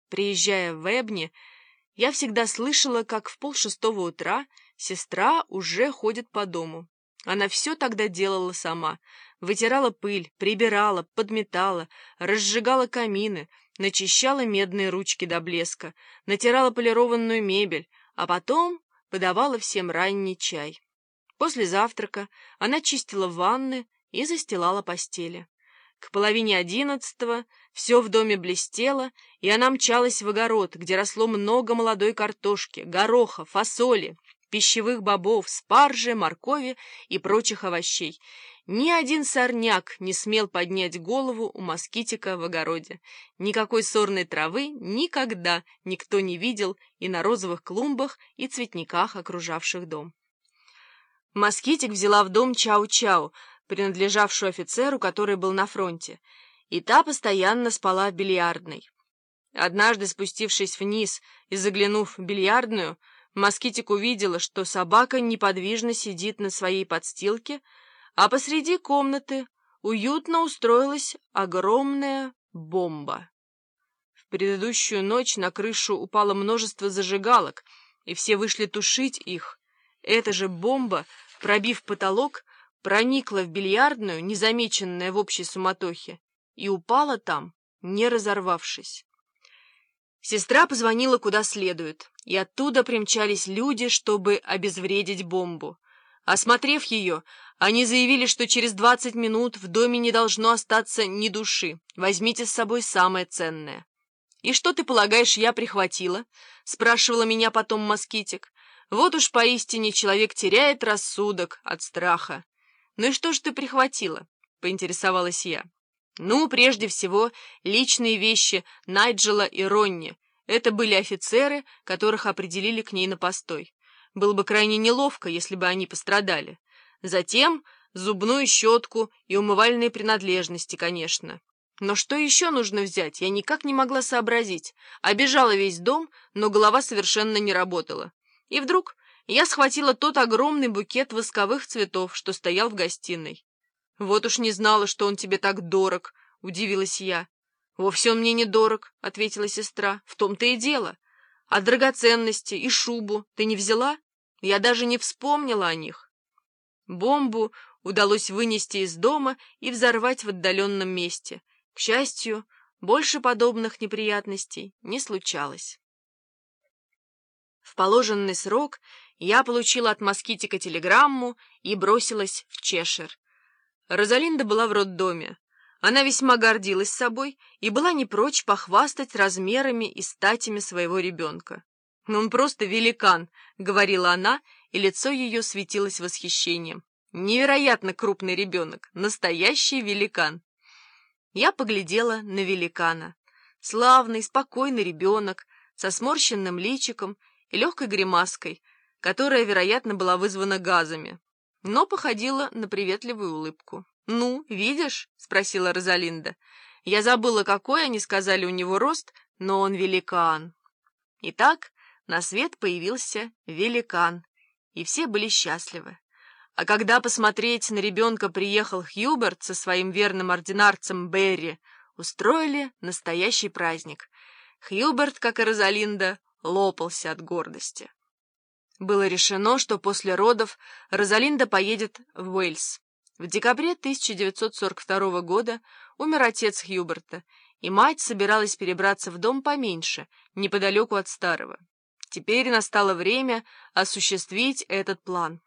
Приезжая в Эбни, я всегда слышала, как в 5:30 утра сестра уже ходит по дому. Она все тогда делала сама. Вытирала пыль, прибирала, подметала, разжигала камины, начищала медные ручки до блеска, натирала полированную мебель, а потом подавала всем ранний чай. После завтрака она чистила ванны и застилала постели. К 10:30 все в доме блестело, и она мчалась в огород, где росло много молодой картошки, гороха, фасоли, пищевых бобов, спаржи, моркови и прочих овощей. Ни один сорняк не смел поднять голову у москитика в огороде. Никакой сорной травы никогда никто не видел и на розовых клумбах и цветниках, окружавших дом. Москитик взяла в дом Чау-Чау, принадлежавшую офицеру, который был на фронте, и та постоянно спала в бильярдной. Однажды, спустившись вниз и заглянув в бильярдную, Москитик увидела, что собака неподвижно сидит на своей подстилке, а посреди комнаты уютно устроилась огромная бомба. В предыдущую ночь на крышу упало множество зажигалок, и все вышли тушить их. Эта же бомба, пробив потолок, проникла в бильярдную, незамеченная в общей суматохе, и упала там, не разорвавшись. Сестра позвонила куда следует, и оттуда примчались люди, чтобы обезвредить бомбу. Осмотрев ее, они заявили, что через 20 минут в доме не должно остаться ни души. Возьмите с собой самое ценное. «И что ты полагаешь, я прихватила?» — спрашивала меня потом Москитик. «Вот уж поистине человек теряет рассудок от страха». «Ну и что же ты прихватила?» — поинтересовалась я. «Ну, прежде всего, личные вещи Найджела и Ронни. Это были офицеры, которых определили к ней на постой. Было бы крайне неловко, если бы они пострадали. Затем зубную щетку и умывальные принадлежности, конечно. Но что еще нужно взять, я никак не могла сообразить. Обежала весь дом, но голова совершенно не работала. И вдруг я схватила тот огромный букет восковых цветов, что стоял в гостиной. «Вот уж не знала, что он тебе так дорог», — удивилась я. «Вовсе он мне не дорог», — ответила сестра. «В том-то и дело. А драгоценности и шубу ты не взяла? Я даже не вспомнила о них». Бомбу удалось вынести из дома и взорвать в отдаленном месте. К счастью, больше подобных неприятностей не случалось. В положенный срок я получила от Москитика телеграмму и бросилась в Чешир. Розалинда была в роддоме. Она весьма гордилась собой и была не прочь похвастать размерами и статями своего ребенка. «Ну, он просто великан», — говорила она, и лицо ее светилось восхищением. «Невероятно крупный ребенок, настоящий великан». Я поглядела на великана. Славный, спокойный ребенок, со сморщенным личиком и легкой гримаской, которая, вероятно, была вызвана газами, но походила на приветливую улыбку. «Ну, видишь?» — спросила Розалинда. «Я забыла, какой они сказали у него рост, но он великан». Итак, на свет появился великан, и все были счастливы. А когда посмотреть на ребенка приехал Хьюберт со своим верным ординарцем Берри, устроили настоящий праздник. Хьюберт, как и Розалинда, лопался от гордости. Было решено, что после родов Розалинда поедет в Уэльс. В декабре 1942 года умер отец Хьюберта, и мать собиралась перебраться в дом поменьше, неподалеку от старого. Теперь настало время осуществить этот план.